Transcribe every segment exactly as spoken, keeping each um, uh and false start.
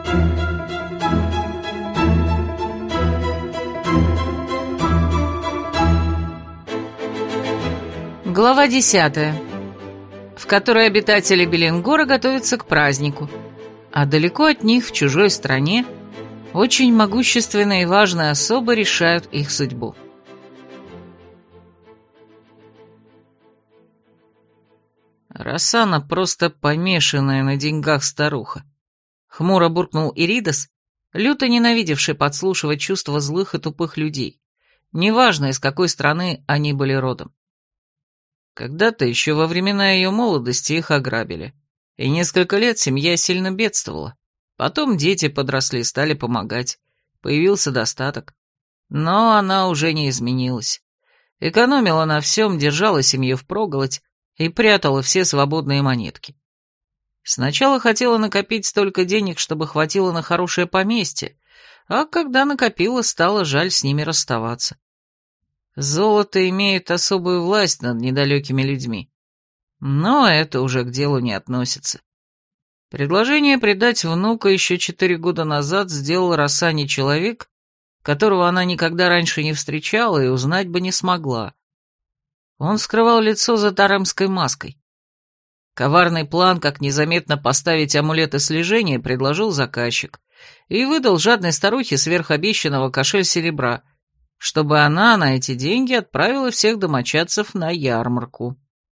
Глава десятая, в которой обитатели Беленгора готовятся к празднику, а далеко от них, в чужой стране, очень могущественные и важные особы решают их судьбу. Росана просто помешанная на деньгах старуха. Хмуро буркнул Иридас, люто ненавидевший подслушивать чувства злых и тупых людей, неважно, из какой страны они были родом. Когда-то еще во времена ее молодости их ограбили, и несколько лет семья сильно бедствовала. Потом дети подросли, стали помогать, появился достаток. Но она уже не изменилась. Экономила на всем, держала семью впроголодь и прятала все свободные монетки. Сначала хотела накопить столько денег, чтобы хватило на хорошее поместье, а когда накопила, стало жаль с ними расставаться. Золото имеет особую власть над недалекими людьми. Но это уже к делу не относится. Предложение предать внука еще четыре года назад сделал Росане человек, которого она никогда раньше не встречала и узнать бы не смогла. Он скрывал лицо за таремской маской. Коварный план, как незаметно поставить амулеты слежения, предложил заказчик и выдал жадной старухе сверхобещанного кошель серебра, чтобы она на эти деньги отправила всех домочадцев на ярмарку.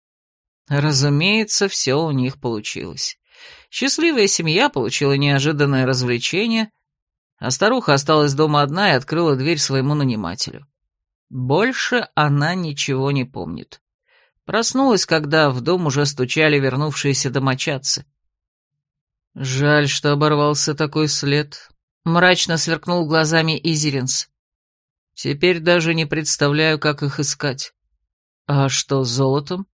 Разумеется, все у них получилось. Счастливая семья получила неожиданное развлечение, а старуха осталась дома одна и открыла дверь своему нанимателю. Больше она ничего не помнит. Проснулась, когда в дом уже стучали вернувшиеся домочадцы. «Жаль, что оборвался такой след», — мрачно сверкнул глазами Изеринс. «Теперь даже не представляю, как их искать. А что с золотом?»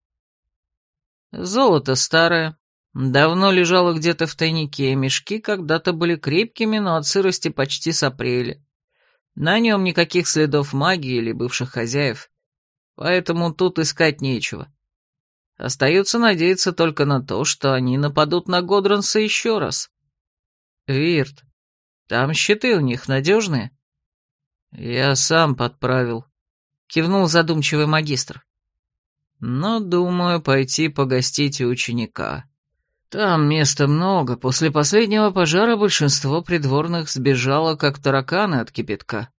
«Золото старое, давно лежало где-то в тайнике, мешки когда-то были крепкими, но от сырости почти сопрели. На нем никаких следов магии или бывших хозяев, поэтому тут искать нечего. Остается надеяться только на то, что они нападут на Годранса еще раз. Вирт, там щиты у них надежные?» «Я сам подправил», — кивнул задумчивый магистр. «Но думаю пойти погостить у ученика. Там места много, после последнего пожара большинство придворных сбежало, как тараканы от кипятка».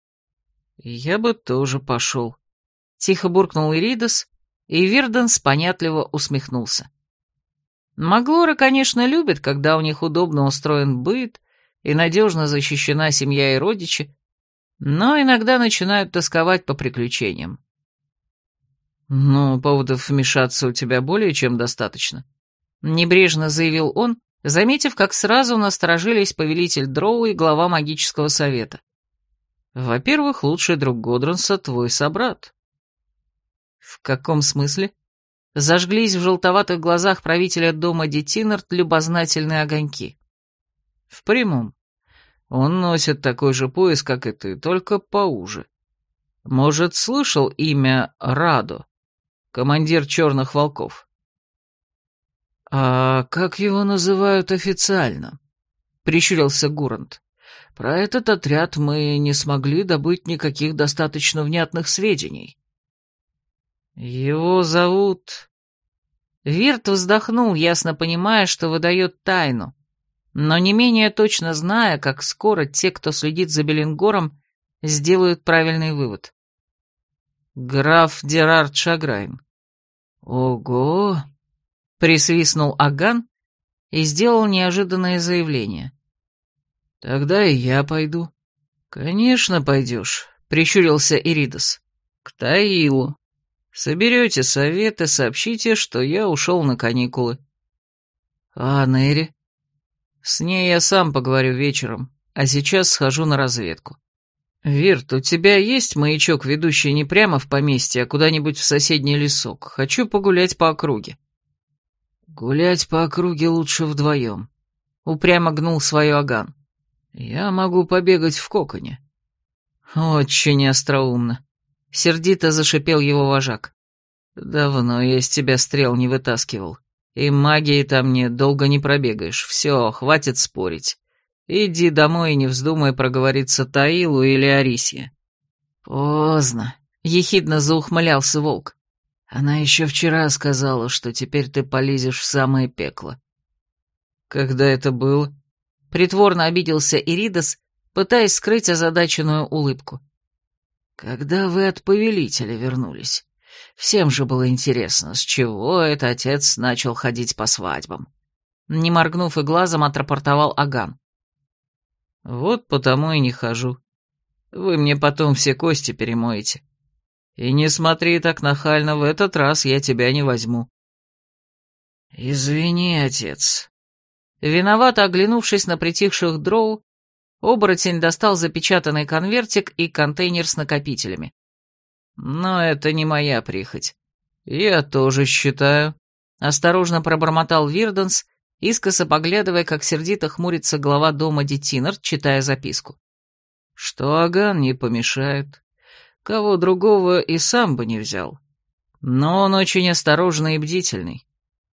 «Я бы тоже пошел», — тихо буркнул Иридас, и Вирденс понятливо усмехнулся. Маглоры, конечно, любят, когда у них удобно устроен быт и надежно защищена семья и родичи, но иногда начинают тосковать по приключениям. «Ну, поводов вмешаться у тебя более чем достаточно», — небрежно заявил он, заметив, как сразу насторожились повелитель Дроу и глава магического совета. «Во-первых, лучший друг Годранса — твой собрат». «В каком смысле?» Зажглись в желтоватых глазах правителя дома Детинард любознательные огоньки. «В прямом. Он носит такой же пояс, как и ты, только поуже. Может, слышал имя Радо, командир черных волков?» «А как его называют официально?» — прищурился Гурант. «Про этот отряд мы не смогли добыть никаких достаточно внятных сведений». «Его зовут...» Вирт вздохнул, ясно понимая, что выдает тайну, но не менее точно зная, как скоро те, кто следит за Беленгором, сделают правильный вывод. «Граф Дерард Шаграйн». «Ого!» — присвистнул Аган и сделал неожиданное заявление. «Тогда и я пойду». «Конечно пойдешь», — прищурился Иридас. «К Таилу. Соберете совет и сообщите, что я ушел на каникулы». «А Нери?» «С ней я сам поговорю вечером, а сейчас схожу на разведку». «Вирт, у тебя есть маячок, ведущий не прямо в поместье, а куда-нибудь в соседний лесок? Хочу погулять по округе». «Гулять по округе лучше вдвоем», — упрямо гнул свое Аган. «Я могу побегать в коконе». «Очень остроумно», — сердито зашипел его вожак. «Давно я из тебя стрел не вытаскивал. И магии там нет, долго не пробегаешь. Все, хватит спорить. Иди домой и не вздумай проговориться Таилу или Арисье». «Поздно», — ехидно заухмылялся волк. «Она еще вчера сказала, что теперь ты полезешь в самое пекло». «Когда это было?» — притворно обиделся Иридас, пытаясь скрыть озадаченную улыбку. «Когда вы от повелителя вернулись. Всем же было интересно, с чего это отец начал ходить по свадьбам». Не моргнув и глазом, отрапортовал Аган. «Вот потому и не хожу. Вы мне потом все кости перемоете. И не смотри так нахально, в этот раз я тебя не возьму». «Извини, отец». Виновато оглянувшись на притихших дроу, оборотень достал запечатанный конвертик и контейнер с накопителями. «Но это не моя прихоть. Я тоже считаю», — осторожно пробормотал Вирданс, искоса поглядывая, как сердито хмурится глава дома Детинер, читая записку. «Что Аган не помешает. Кого другого и сам бы не взял. Но он очень осторожный и бдительный».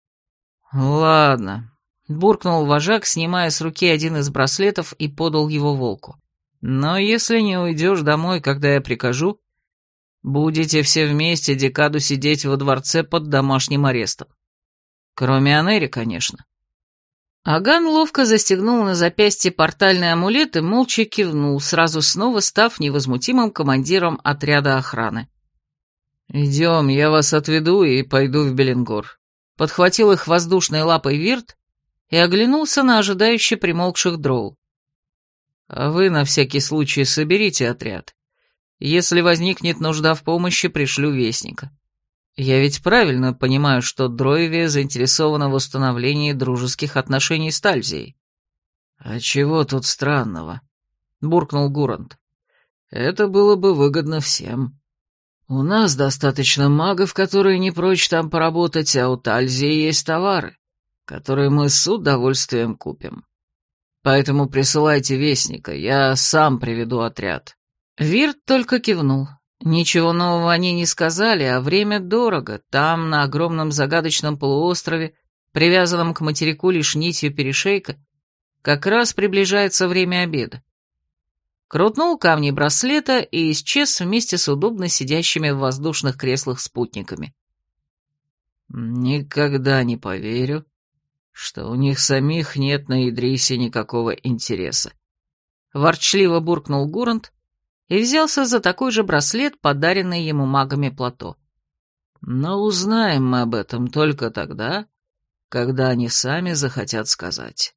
«Ладно», — буркнул вожак, снимая с руки один из браслетов и подал его волку. «Но если не уйдешь домой, когда я прикажу, будете все вместе декаду сидеть во дворце под домашним арестом. Кроме Анери, конечно». Аган ловко застегнул на запястье портальный амулет и молча кивнул, сразу снова став невозмутимым командиром отряда охраны. «Идем, я вас отведу и пойду в Беленгор». Подхватил их воздушной лапой Вирт и оглянулся на ожидающе примолкших дроу. «А вы на всякий случай соберите отряд. Если возникнет нужда в помощи, пришлю вестника. Я ведь правильно понимаю, что Дроевия заинтересована в установлении дружеских отношений с Тальзией». «А чего тут странного?» — буркнул Гурант. «Это было бы выгодно всем. У нас достаточно магов, которые не прочь там поработать, а у Тальзии есть товары, которые мы с удовольствием купим. Поэтому присылайте вестника, я сам приведу отряд». Вирт только кивнул. Ничего нового они не сказали, а время дорого. Там, на огромном загадочном полуострове, привязанном к материку лишь нитью перешейка, как раз приближается время обеда. Крутнул камни браслета и исчез вместе с удобно сидящими в воздушных креслах спутниками. «Никогда не поверю, что у них самих нет на Идрисе никакого интереса», — ворчливо буркнул Гурант и взялся за такой же браслет, подаренный ему магами Плато. «Но узнаем мы об этом только тогда, когда они сами захотят сказать».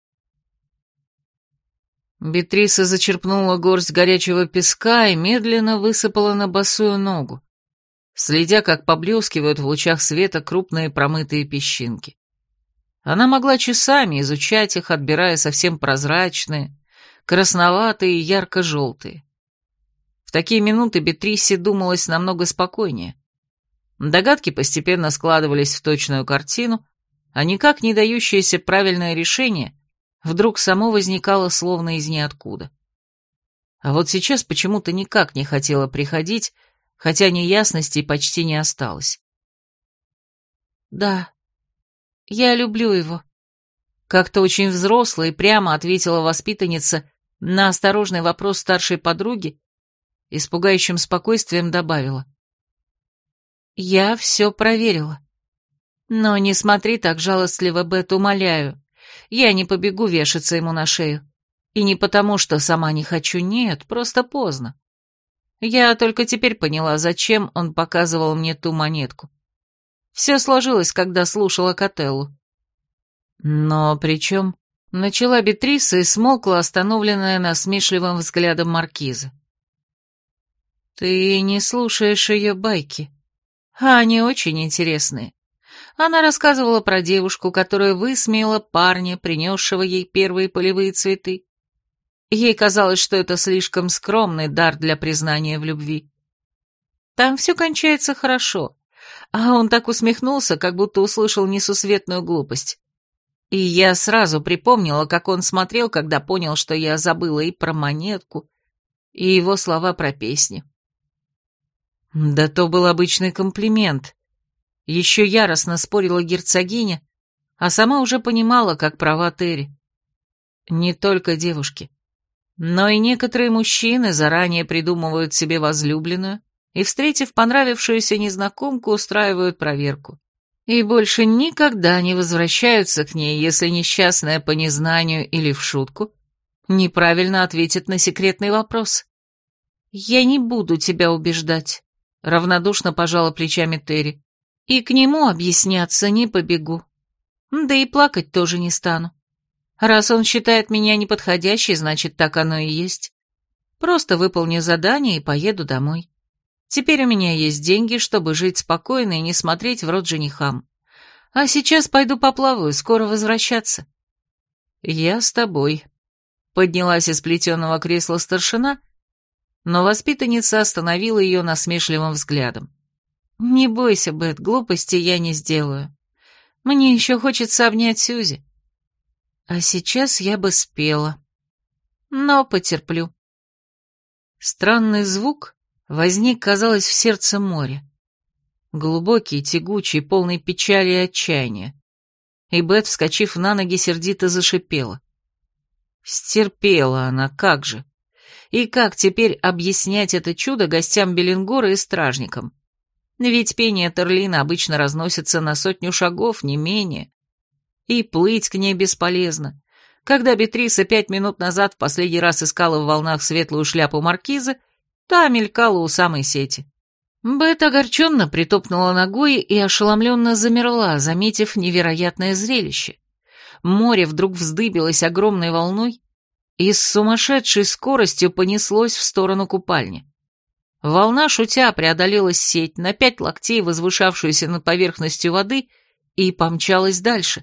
Бетриса зачерпнула горсть горячего песка и медленно высыпала на босую ногу, следя, как поблескивают в лучах света крупные промытые песчинки. Она могла часами изучать их, отбирая совсем прозрачные, красноватые и ярко-желтые. В такие минуты Бетрисе думалось намного спокойнее. Догадки постепенно складывались в точную картину, а никак не дающееся правильное решение вдруг само возникало словно из ниоткуда. А вот сейчас почему-то никак не хотела приходить, хотя неясностей почти не осталось. «Да, я люблю его», — как-то очень взросло и прямо ответила воспитанница на осторожный вопрос старшей подруги и с пугающим спокойствием добавила. «Я все проверила. Но не смотри так жалостливо, Бет, умоляю. Я не побегу вешаться ему на шею. И не потому, что сама не хочу, нет, просто поздно. Я только теперь поняла, зачем он показывал мне ту монетку. Все сложилось, когда слушала Котеллу». «Но при чем?» — начала Бетриса и смолкла, остановленная насмешливым взглядом маркиза. «Ты не слушаешь ее байки, а они очень интересные. Она рассказывала про девушку, которая высмеяла парня, принесшего ей первые полевые цветы. Ей казалось, что это слишком скромный дар для признания в любви. Там все кончается хорошо, а он так усмехнулся, как будто услышал несусветную глупость. И я сразу припомнила, как он смотрел, когда понял, что я забыла и про монетку, и его слова про песню. Да то был обычный комплимент. Еще яростно спорила герцогиня, а сама уже понимала, как права Терри. Не только девушки, но и некоторые мужчины заранее придумывают себе возлюбленную и, встретив понравившуюся незнакомку, устраивают проверку. И больше никогда не возвращаются к ней, если несчастная по незнанию или в шутку неправильно ответит на секретный вопрос. «Я не буду тебя убеждать», — равнодушно пожала плечами Терри. «И к нему объясняться не побегу. Да и плакать тоже не стану. Раз он считает меня неподходящей, значит, так оно и есть. Просто выполню задание и поеду домой. Теперь у меня есть деньги, чтобы жить спокойно и не смотреть в рот женихам. А сейчас пойду поплаваю, скоро возвращаться». «Я с тобой», — поднялась из плетеного кресла старшина, но воспитанница остановила ее насмешливым взглядом. «Не бойся, Бет, глупости я не сделаю. Мне еще хочется обнять Сьюзи. А сейчас я бы спела. Но потерплю». Странный звук возник, казалось, в сердце моря. Глубокий, тягучий, полный печали и отчаяния. И Бет, вскочив на ноги, сердито зашипела. Стерпела она, как же. И как теперь объяснять это чудо гостям Беллингора и стражникам? Ведь пение Терлина обычно разносится на сотню шагов, не менее. И плыть к ней бесполезно. Когда Бетриса пять минут назад в последний раз искала в волнах светлую шляпу маркиза, та мелькала у самой сети. Бет огорченно притопнула ногой и ошеломленно замерла, заметив невероятное зрелище. Море вдруг вздыбилось огромной волной и с сумасшедшей скоростью понеслось в сторону купальни. Волна, шутя, преодолела сеть, на пять локтей возвышавшуюся над поверхностью воды, и помчалась дальше.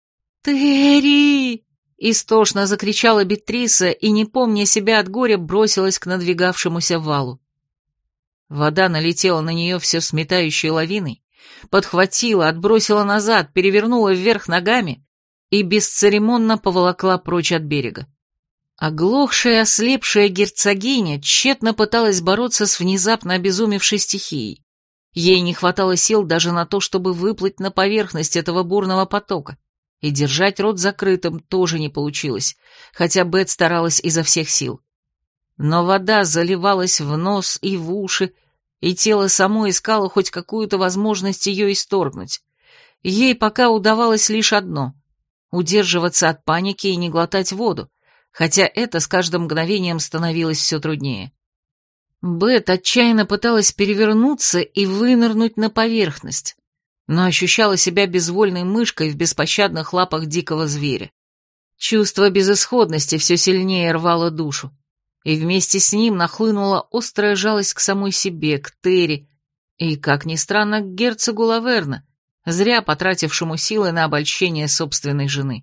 «Терри!» — истошно закричала Бетриса и, не помня себя от горя, бросилась к надвигавшемуся валу. Вода налетела на нее все сметающей лавиной, подхватила, отбросила назад, перевернула вверх ногами и бесцеремонно поволокла прочь от берега. Оглохшая, ослепшая герцогиня тщетно пыталась бороться с внезапно обезумевшей стихией. Ей не хватало сил даже на то, чтобы выплыть на поверхность этого бурного потока, и держать рот закрытым тоже не получилось, хотя Бет старалась изо всех сил. Но вода заливалась в нос и в уши, и тело само искало хоть какую-то возможность ее исторгнуть. Ей пока удавалось лишь одно — удерживаться от паники и не глотать воду, хотя это с каждым мгновением становилось все труднее. Бет отчаянно пыталась перевернуться и вынырнуть на поверхность, но ощущала себя безвольной мышкой в беспощадных лапах дикого зверя. Чувство безысходности все сильнее рвало душу, и вместе с ним нахлынула острая жалость к самой себе, к Терри, и, как ни странно, к герцогу Лаверна, зря потратившему силы на обольщение собственной жены.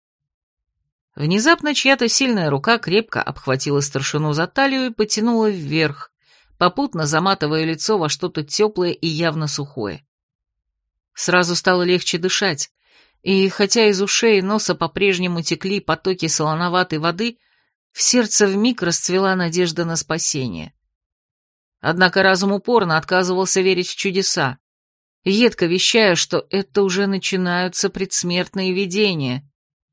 Внезапно чья-то сильная рука крепко обхватила старшину за талию и потянула вверх, попутно заматывая лицо во что-то теплое и явно сухое. Сразу стало легче дышать, и хотя из ушей и носа по-прежнему текли потоки солоноватой воды, в сердце вмиг расцвела надежда на спасение. Однако разум упорно отказывался верить в чудеса, едко вещая, что это уже начинаются предсмертные видения.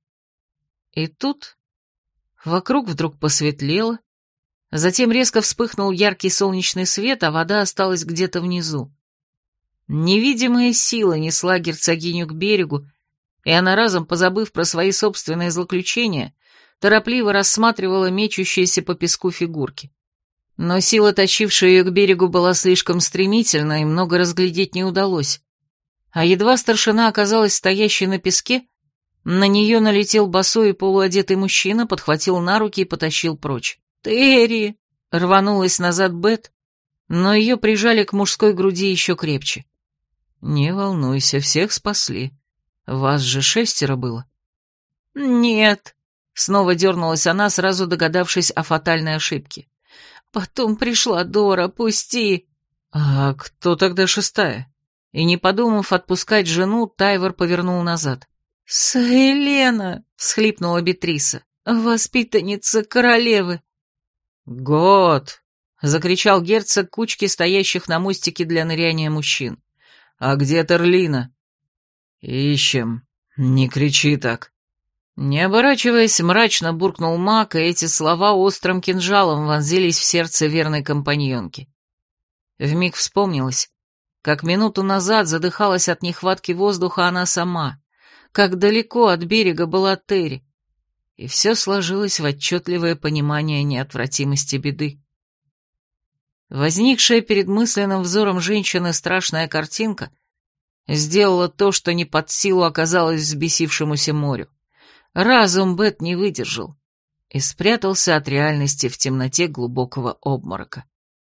И тут вокруг вдруг посветлело, затем резко вспыхнул яркий солнечный свет, а вода осталась где-то внизу. Невидимая сила несла герцогиню к берегу, и она, разом позабыв про свои собственные злоключения, торопливо рассматривала мечущиеся по песку фигурки. Но сила, тащившая ее к берегу, была слишком стремительна, и много разглядеть не удалось. А едва старшина оказалась стоящей на песке, на нее налетел босой и полуодетый мужчина, подхватил на руки и потащил прочь. «Терри!» — рванулась назад Бет, но ее прижали к мужской груди еще крепче. «Не волнуйся, всех спасли. Вас же шестеро было». «Нет», — снова дернулась она, сразу догадавшись о фатальной ошибке. «Потом пришла Дора, пусти». «А кто тогда шестая?» И не подумав отпускать жену, Тайвор повернул назад. «Саэлена!» — всхлипнула Бетриса. «Воспитанница королевы!» «Год!» — закричал герцог кучки стоящих на мостике для ныряния мужчин. «А где Терлина?» «Ищем. Не кричи так». Не оборачиваясь, мрачно буркнул маг, и эти слова острым кинжалом вонзились в сердце верной компаньонки. Вмиг вспомнилось, как минуту назад задыхалась от нехватки воздуха она сама, как далеко от берега была Терри, и все сложилось в отчетливое понимание неотвратимости беды. Возникшая перед мысленным взором женщины страшная картинка сделала то, что не под силу оказалось взбесившемуся морю. Разум Бет не выдержал и спрятался от реальности в темноте глубокого обморока.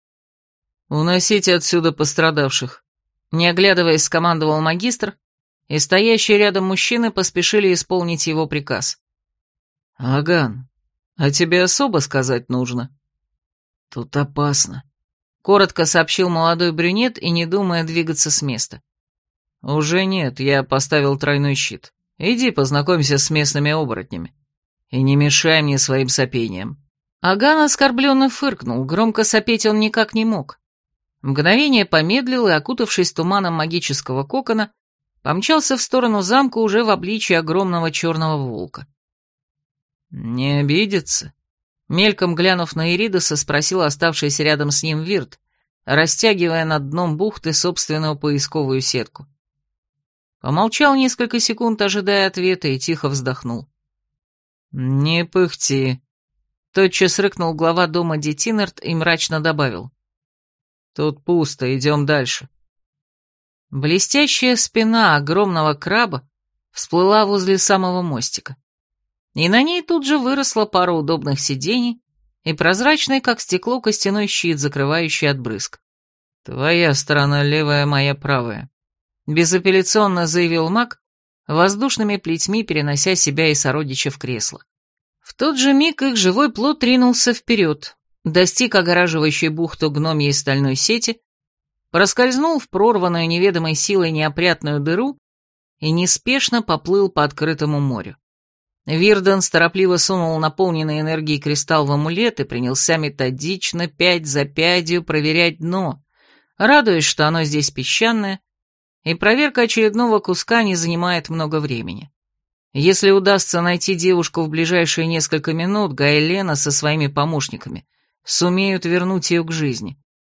«Уносите отсюда пострадавших», — не оглядываясь, скомандовал магистр, и стоящие рядом мужчины поспешили исполнить его приказ. «Аган, а тебе особо сказать нужно?» «Тут опасно», — коротко сообщил молодой брюнет и не думая двигаться с места. «Уже нет, я поставил тройной щит. Иди познакомься с местными оборотнями. И не мешай мне своим сопением». Аган оскорбленно фыркнул, громко сопеть он никак не мог. Мгновение помедлил и, окутавшись туманом магического кокона, помчался в сторону замка уже в обличье огромного черного волка. «Не обидится?» Мельком глянув на Иридоса, спросил оставшийся рядом с ним Вирт, растягивая над дном бухты собственную поисковую сетку. Помолчал несколько секунд, ожидая ответа, и тихо вздохнул. «Не пыхти», — тотчас рыкнул глава дома Детинард и мрачно добавил. «Тут пусто, идем дальше». Блестящая спина огромного краба всплыла возле самого мостика, и на ней тут же выросла пара удобных сидений и прозрачный, как стекло, костяной щит, закрывающий от брызг. «Твоя сторона левая, моя правая», — безапелляционно заявил маг, воздушными плетьми перенося себя и сородича в кресло. В тот же миг их живой плот ринулся вперед, достиг огораживающей бухту гномьей стальной сети, проскользнул в прорванную неведомой силой неопрятную дыру и неспешно поплыл по открытому морю. Вирден торопливо сунул наполненный энергией кристалл в амулет и принялся методично, пять за пятью, проверять дно, радуясь, что оно здесь песчаное, и проверка очередного куска не занимает много времени. Если удастся найти девушку в ближайшие несколько минут, Гайлена со своими помощниками сумеют вернуть ее к жизни.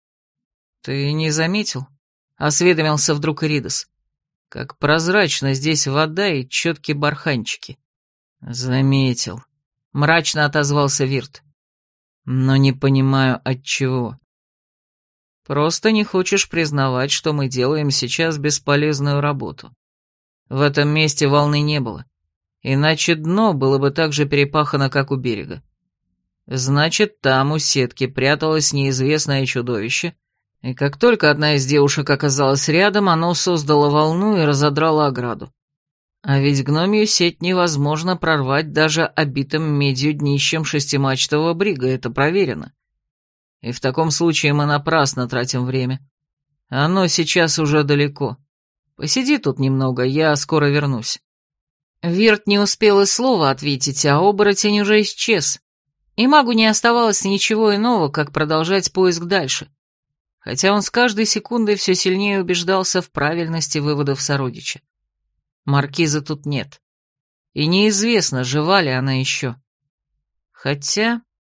«Ты не заметил?» — осведомился вдруг Иридос. «Как прозрачно здесь вода и четкие барханчики». «Заметил», — мрачно отозвался Вирт. «Но не понимаю, отчего». «Просто не хочешь признавать, что мы делаем сейчас бесполезную работу. В этом месте волны не было, иначе дно было бы так же перепахано, как у берега. Значит, там у сетки пряталось неизвестное чудовище, и как только одна из девушек оказалась рядом, оно создало волну и разодрало ограду. А ведь гномью сеть невозможно прорвать даже обитым медью днищем шестимачтового брига, это проверено. И в таком случае мы напрасно тратим время. Оно сейчас уже далеко. Посиди тут немного, я скоро вернусь». Вирт не успел и слова ответить, а оборотень уже исчез, и магу не оставалось ничего иного, как продолжать поиск дальше, хотя он с каждой секундой все сильнее убеждался в правильности выводов сородича. Маркизы тут нет, и неизвестно, жива ли она еще. Хотя...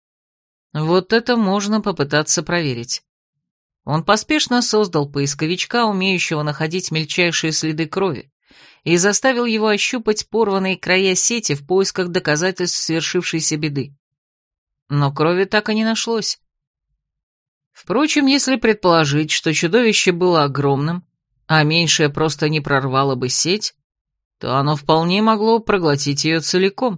вот это можно попытаться проверить. Он поспешно создал поисковичка, умеющего находить мельчайшие следы крови, и заставил его ощупать порванные края сети в поисках доказательств свершившейся беды. Но крови так и не нашлось. Впрочем, если предположить, что чудовище было огромным, а меньшее просто не прорвало бы сеть, то оно вполне могло проглотить ее целиком.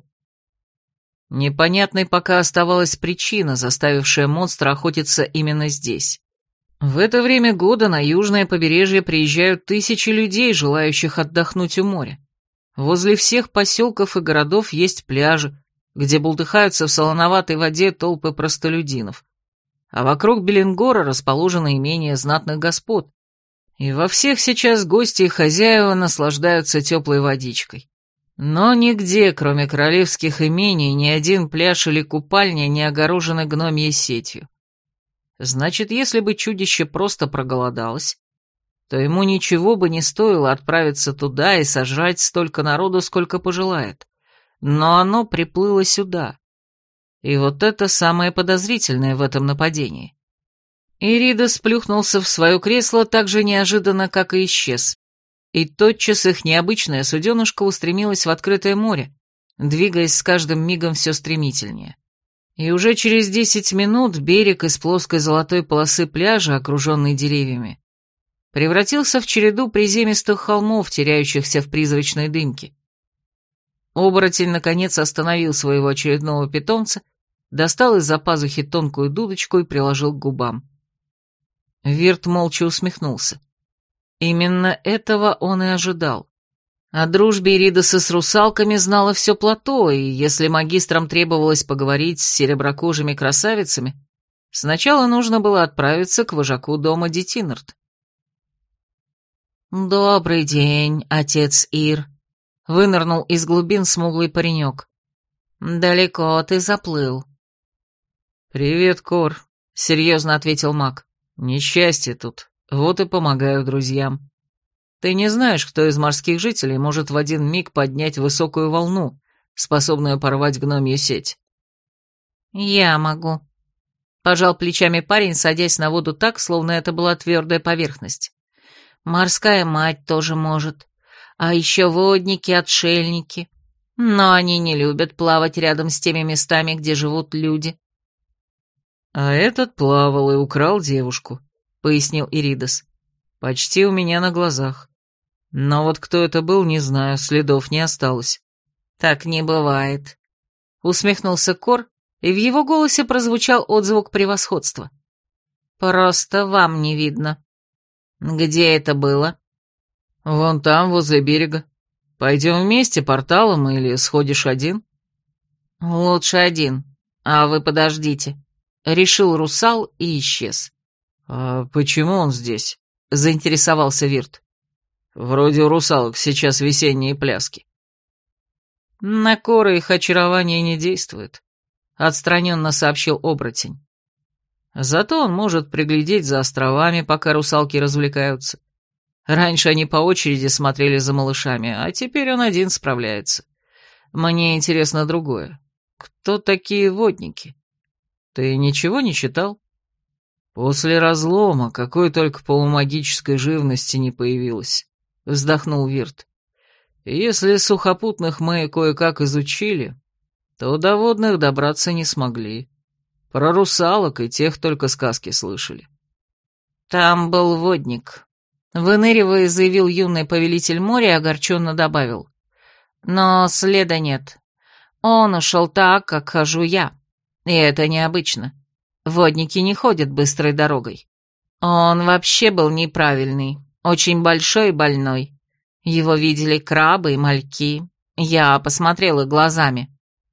Непонятной пока оставалась причина, заставившая монстра охотиться именно здесь. В это время года на южное побережье приезжают тысячи людей, желающих отдохнуть у моря. Возле всех поселков и городов есть пляжи, где бултыхаются в солоноватой воде толпы простолюдинов, а вокруг Беленгора расположено имение знатных господ, и во всех сейчас гости и хозяева наслаждаются теплой водичкой. Но нигде, кроме королевских имений, ни один пляж или купальня не огорожены гномьей сетью. Значит, если бы чудище просто проголодалось, то ему ничего бы не стоило отправиться туда и сожрать столько народу, сколько пожелает, но оно приплыло сюда. И вот это самое подозрительное в этом нападении. Иридас плюхнулся в свое кресло так же неожиданно, как и исчез. И тотчас их необычная суденышка устремилась в открытое море, двигаясь с каждым мигом все стремительнее. И уже через десять минут берег из плоской золотой полосы пляжа, окруженный деревьями, превратился в череду приземистых холмов, теряющихся в призрачной дымке. Оборотень, наконец, остановил своего очередного питомца, достал из-за пазухи тонкую дудочку и приложил к губам. Вирт молча усмехнулся. Именно этого он и ожидал. О дружбе Иридаса с русалками знало все плато, и если магистрам требовалось поговорить с сереброкожими красавицами, сначала нужно было отправиться к вожаку дома Детинард. «Добрый день, отец Ир», — вынырнул из глубин смуглый паренек. «Далеко ты заплыл». «Привет, Кор», — серьезно ответил маг. «Несчастье тут, вот и помогаю друзьям. Ты не знаешь, кто из морских жителей может в один миг поднять высокую волну, способную порвать гномью сеть?» «Я могу», — пожал плечами парень, садясь на воду так, словно это была твердая поверхность. «Морская мать тоже может, а еще водники-отшельники, но они не любят плавать рядом с теми местами, где живут люди». «А этот плавал и украл девушку», — пояснил Иридас. «Почти у меня на глазах. Но вот кто это был, не знаю, следов не осталось». «Так не бывает», — усмехнулся Кор, и в его голосе прозвучал отзвук превосходства. «Просто вам не видно. Где это было?» «Вон там, возле берега. Пойдем вместе порталом или сходишь один?» «Лучше один, а вы подождите», — решил русал и исчез. «А почему он здесь?» — заинтересовался Вирт. «Вроде у русалок сейчас весенние пляски». «На Кора их очарование не действует», — отстраненно сообщил оборотень. «Зато он может приглядеть за островами, пока русалки развлекаются. Раньше они по очереди смотрели за малышами, а теперь он один справляется. Мне интересно другое. Кто такие водники? Ты ничего не читал? После разлома какой только полумагической живности не появилось», — вздохнул Вирт. «Если сухопутных мы кое-как изучили, то до водных добраться не смогли. Про русалок и тех только сказки слышали». «Там был водник», — выныривая, заявил юный повелитель моря и огорченно добавил. «Но следа нет. Он ушел так, как хожу я. И это необычно. Водники не ходят быстрой дорогой. Он вообще был неправильный, очень большой и больной. Его видели крабы и мальки. Я посмотрела глазами».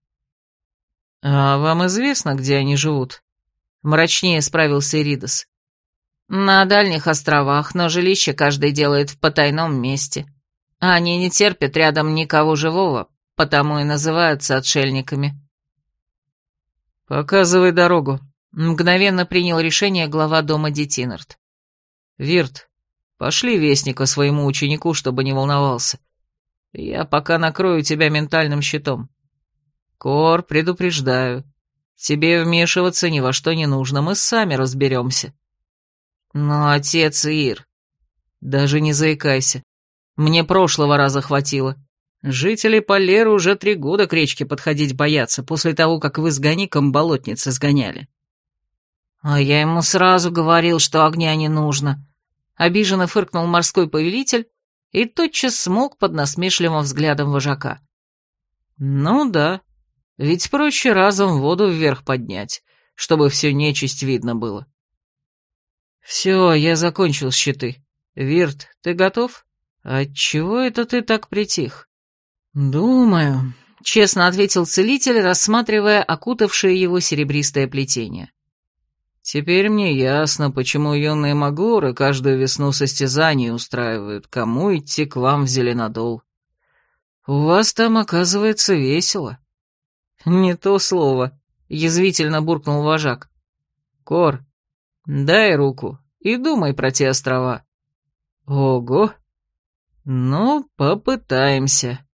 «А вам известно, где они живут?» — мрачнее справился Иридас. «На дальних островах, но жилище каждый делает в потайном месте. Они не терпят рядом никого живого, потому и называются отшельниками». «Показывай дорогу», — мгновенно принял решение глава дома Детинард. «Вирт, пошли вестника своему ученику, чтобы не волновался. Я пока накрою тебя ментальным щитом. Кор, предупреждаю, тебе вмешиваться ни во что не нужно, мы сами разберемся». «Но отец Ир...» «Даже не заикайся. Мне прошлого раза хватило. Жители Полеры уже три года к речке подходить боятся, после того, как вы с Гаником болотницы сгоняли». «А я ему сразу говорил, что огня не нужно», — обиженно фыркнул морской повелитель и тотчас смолк под насмешливым взглядом вожака. «Ну да, ведь проще разом воду вверх поднять, чтобы всю нечисть видно было». «Все, я закончил щиты. Вирт, ты готов? Отчего это ты так притих?» «Думаю», — честно ответил целитель, рассматривая окутавшее его серебристое плетение. «Теперь мне ясно, почему юные маглоры каждую весну состязания устраивают, кому идти к вам в Зеленодол. У вас там, оказывается, весело». «Не то слово», — язвительно буркнул вожак. «Кор, дай руку и думай про те острова». «Ого! Ну, попытаемся».